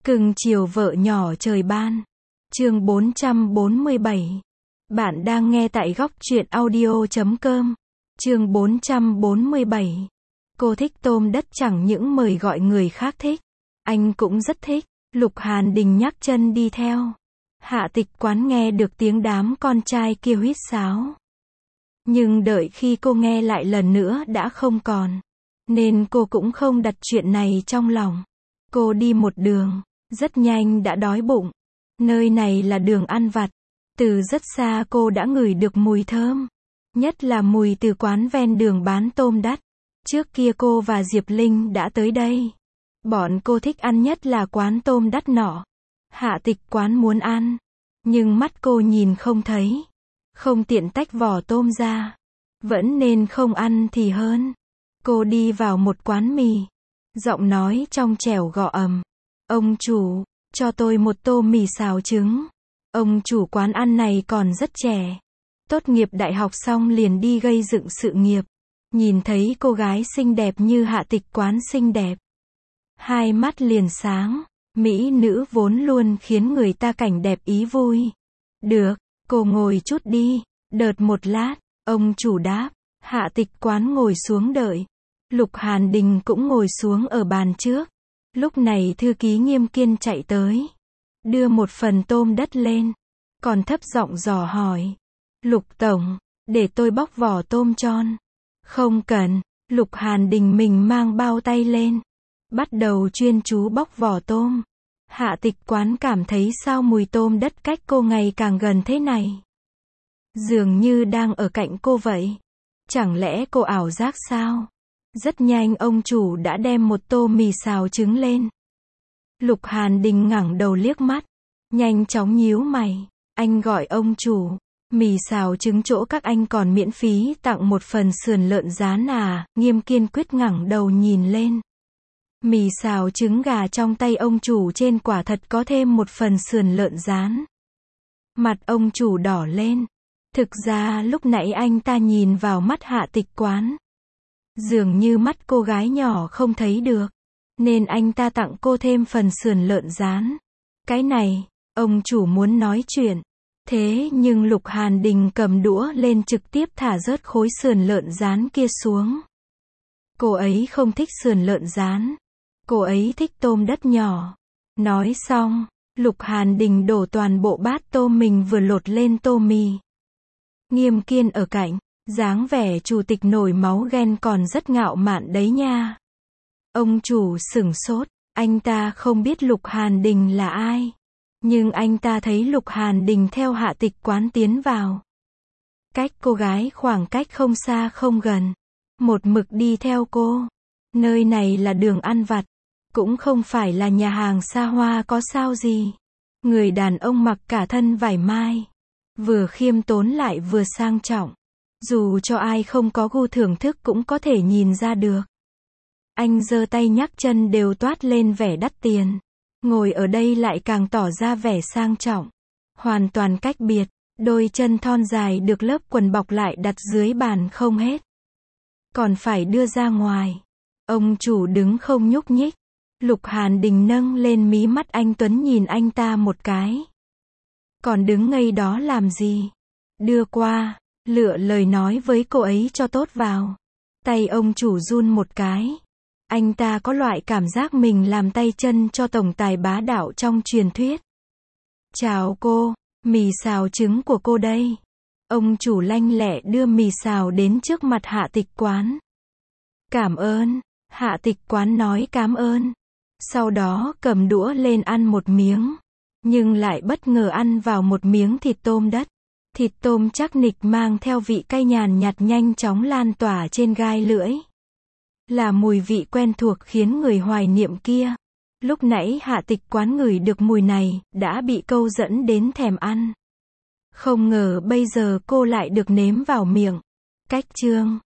Cưng chiều vợ nhỏ trời ban. Chương 447. Bạn đang nghe tại góc truyện audio.com. Chương 447. Cô thích tôm đất chẳng những mời gọi người khác thích. Anh cũng rất thích. Lục Hàn Đình nhắc chân đi theo. Hạ Tịch Quán nghe được tiếng đám con trai kia huýt sáo. Nhưng đợi khi cô nghe lại lần nữa đã không còn. Nên cô cũng không đặt chuyện này trong lòng. Cô đi một đường, rất nhanh đã đói bụng. Nơi này là đường ăn vặt. Từ rất xa cô đã ngửi được mùi thơm. Nhất là mùi từ quán ven đường bán tôm đắt. Trước kia cô và Diệp Linh đã tới đây. Bọn cô thích ăn nhất là quán tôm đắt nọ. Hạ Tịch Quán muốn ăn. Nhưng mắt cô nhìn không thấy. Không tiện tách vỏ tôm ra. Vẫn nên không ăn thì hơn. Cô đi vào một quán mì. Giọng nói trong trẻo gọ ầm. Ông chủ, cho tôi một tô mì xào trứng. Ông chủ quán ăn này còn rất trẻ. Tốt nghiệp đại học xong liền đi gây dựng sự nghiệp. Nhìn thấy cô gái xinh đẹp như Hạ Tịch Quán xinh đẹp. Hai mắt liền sáng. Mỹ nữ vốn luôn khiến người ta cảnh đẹp ý vui. Được, cô ngồi chút đi. Đợt một lát, ông chủ đáp. Hạ Tịch Quán ngồi xuống đợi. Lục Hàn Đình cũng ngồi xuống ở bàn trước. Lúc này thư ký Nghiêm Kiên chạy tới. Đưa một phần tôm đất lên. Còn thấp giọng dò hỏi. Lục tổng, để tôi bóc vỏ tôm tròn. Không cần. Lục Hàn Đình mình mang bao tay lên. Bắt đầu chuyên chú bóc vỏ tôm. Hạ Tịch Quán cảm thấy sao mùi tôm đất cách cô ngày càng gần thế này. Dường như đang ở cạnh cô vậy. Chẳng lẽ cô ảo giác sao? Rất nhanh ông chủ đã đem một tô mì xào trứng lên. Lục Hàn Đình ngẩng đầu liếc mắt. Nhanh chóng nhíu mày. Anh gọi ông chủ. Mì xào trứng chỗ các anh còn miễn phí tặng một phần sườn lợn rán à? Nghiêm Kiên quyết ngẩng đầu nhìn lên. Mì xào trứng gà trong tay ông chủ trên quả thật có thêm một phần sườn lợn rán. Mặt ông chủ đỏ lên. Thực ra lúc nãy anh ta nhìn vào mắt Hạ Tịch Quán. Dường như mắt cô gái nhỏ không thấy được. Nên anh ta tặng cô thêm phần sườn lợn rán. Cái này, ông chủ muốn nói chuyện. Thế nhưng Lục Hàn Đình cầm đũa lên trực tiếp thả rớt khối sườn lợn rán kia xuống. Cô ấy không thích sườn lợn rán. Cô ấy thích tôm đất nhỏ. Nói xong, Lục Hàn Đình đổ toàn bộ bát tôm mình vừa lột lên tô mì. Nghiêm Kiên ở cạnh, dáng vẻ chủ tịch nổi máu ghen còn rất ngạo mạn đấy nha. Ông chủ sửng sốt, anh ta không biết Lục Hàn Đình là ai. Nhưng anh ta thấy Lục Hàn Đình theo Hạ Tịch Quán tiến vào. Cách cô gái khoảng cách không xa không gần. Một mực đi theo cô. Nơi này là đường ăn vặt. Cũng không phải là nhà hàng xa hoa có sao gì. Người đàn ông mặc cả thân vải mai. Vừa khiêm tốn lại vừa sang trọng. Dù cho ai không có gu thưởng thức cũng có thể nhìn ra được. Anh giơ tay nhắc chân đều toát lên vẻ đắt tiền. Ngồi ở đây lại càng tỏ ra vẻ sang trọng. Hoàn toàn cách biệt. Đôi chân thon dài được lớp quần bọc lại đặt dưới bàn không hết. Còn phải đưa ra ngoài. Ông chủ đứng không nhúc nhích. Lục Hàn Đình nâng lên mí mắt anh Tuấn nhìn anh ta một cái. Còn đứng ngây đó làm gì? Đưa qua. Lựa lời nói với cô ấy cho tốt vào. Tay ông chủ run một cái. Anh ta có loại cảm giác mình làm tay chân cho tổng tài bá đạo trong truyền thuyết. Chào cô, mì xào trứng của cô đây. Ông chủ lanh lẹ đưa mì xào đến trước mặt Hạ Tịch Quán. Cảm ơn. Hạ Tịch Quán nói cảm ơn. Sau đó cầm đũa lên ăn một miếng. Nhưng lại bất ngờ ăn vào một miếng thịt tôm đất. Thịt tôm chắc nịch mang theo vị cay nhàn nhạt nhanh chóng lan tỏa trên gai lưỡi. Là mùi vị quen thuộc khiến người hoài niệm kia. Lúc nãy Hạ Tịch Quán ngửi được mùi này, đã bị câu dẫn đến thèm ăn. Không ngờ bây giờ cô lại được nếm vào miệng. Cách chương